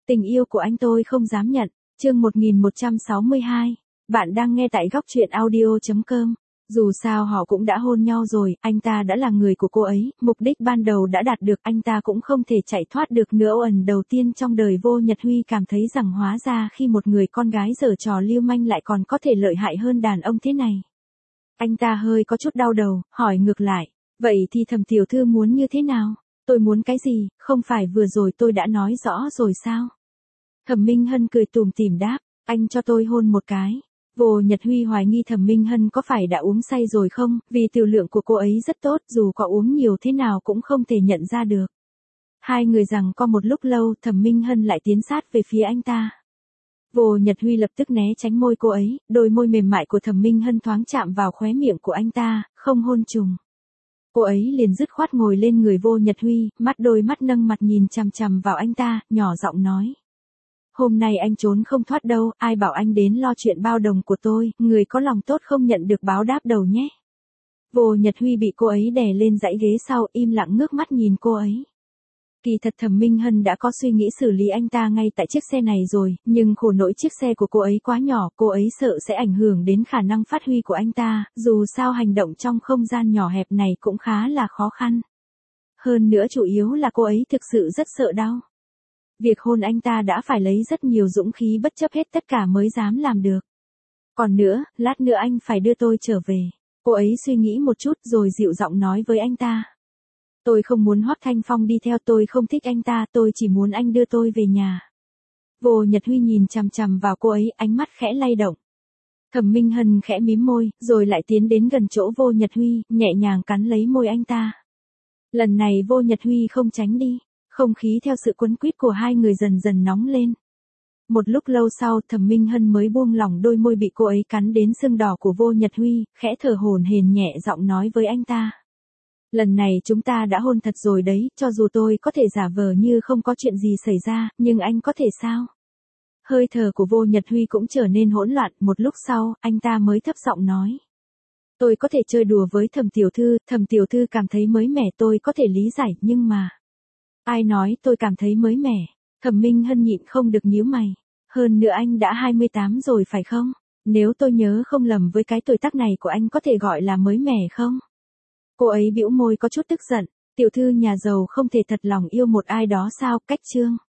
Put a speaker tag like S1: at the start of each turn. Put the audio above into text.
S1: Tình yêu của anh tôi không dám nhận. Chương 1162. Bạn đang nghe tại góc truyện audio.com. Dù sao họ cũng đã hôn nhau rồi, anh ta đã là người của cô ấy, mục đích ban đầu đã đạt được, anh ta cũng không thể chạy thoát được nữa. Ẩn đầu tiên trong đời Vô Nhật Huy cảm thấy rằng hóa ra khi một người con gái giở trò lưu manh lại còn có thể lợi hại hơn đàn ông thế này. Anh ta hơi có chút đau đầu, hỏi ngược lại, vậy thì Thẩm tiểu thư muốn như thế nào? Tôi muốn cái gì, không phải vừa rồi tôi đã nói rõ rồi sao? Thẩm Minh Hân cười tủm tỉm đáp, anh cho tôi hôn một cái. Vô Nhật Huy hoài nghi Thẩm Minh Hân có phải đã uống say rồi không, vì tiểu lượng của cô ấy rất tốt, dù có uống nhiều thế nào cũng không thể nhận ra được. Hai người giằng co một lúc lâu, Thẩm Minh Hân lại tiến sát về phía anh ta. Vô Nhật Huy lập tức né tránh môi cô ấy, đôi môi mềm mại của Thẩm Minh Hân thoáng chạm vào khóe miệng của anh ta, không hôn trùng. Cô ấy liền dứt khoát ngồi lên người Vô Nhật Huy, đôi mắt nâng mặt nhìn chằm chằm vào anh ta, nhỏ giọng nói. Hôm nay anh trốn không thoát đâu, ai bảo anh đến lo chuyện bao đồng của tôi, người có lòng tốt không nhận được báo đáp đâu nhé. Vô Nhật Huy bị cô ấy đè lên dãy ghế sau, im lặng ngước mắt nhìn cô ấy. Kỳ thật Thẩm Minh Hân đã có suy nghĩ xử lý anh ta ngay tại chiếc xe này rồi, nhưng khổ nỗi chiếc xe của cô ấy quá nhỏ, cô ấy sợ sẽ ảnh hưởng đến khả năng phát huy của anh ta, dù sao hành động trong không gian nhỏ hẹp này cũng khá là khó khăn. Hơn nữa chủ yếu là cô ấy thực sự rất sợ đau. Việc hôn anh ta đã phải lấy rất nhiều dũng khí bất chấp hết tất cả mới dám làm được. Còn nữa, lát nữa anh phải đưa tôi trở về. Cô ấy suy nghĩ một chút rồi dịu giọng nói với anh ta. Tôi không muốn Hoắc Thanh Phong đi theo, tôi không thích anh ta, tôi chỉ muốn anh đưa tôi về nhà. Vô Nhật Huy nhìn chằm chằm vào cô ấy, ánh mắt khẽ lay động. Thẩm Minh Hân khẽ mím môi, rồi lại tiến đến gần chỗ Vô Nhật Huy, nhẹ nhàng cắn lấy môi anh ta. Lần này Vô Nhật Huy không tránh đi, không khí theo sự quấn quýt của hai người dần dần nóng lên. Một lúc lâu sau, Thẩm Minh Hân mới buông lỏng đôi môi bị cô ấy cắn đến sưng đỏ của Vô Nhật Huy, khẽ thở hổn hển nhẹ giọng nói với anh ta. Lần này chúng ta đã hôn thật rồi đấy, cho dù tôi có thể giả vờ như không có chuyện gì xảy ra, nhưng anh có thể sao? Hơi thở của Vô Nhật Huy cũng trở nên hỗn loạn, một lúc sau, anh ta mới thấp giọng nói. Tôi có thể chơi đùa với Thẩm tiểu thư cảm thấy mới mẻ, tôi có thể lý giải, nhưng mà... Ai nói tôi cảm thấy mới mẻ? Thẩm Minh Hân nhịn không được nhíu mày. Hơn nữa anh đã 28 rồi phải không? Nếu tôi nhớ không lầm với cái tuổi tác này của anh có thể gọi là mới mẻ không? Cô ấy bĩu môi có chút tức giận. Tiểu thư nhà giàu không thể thật lòng yêu một ai đó sao? Cách chương.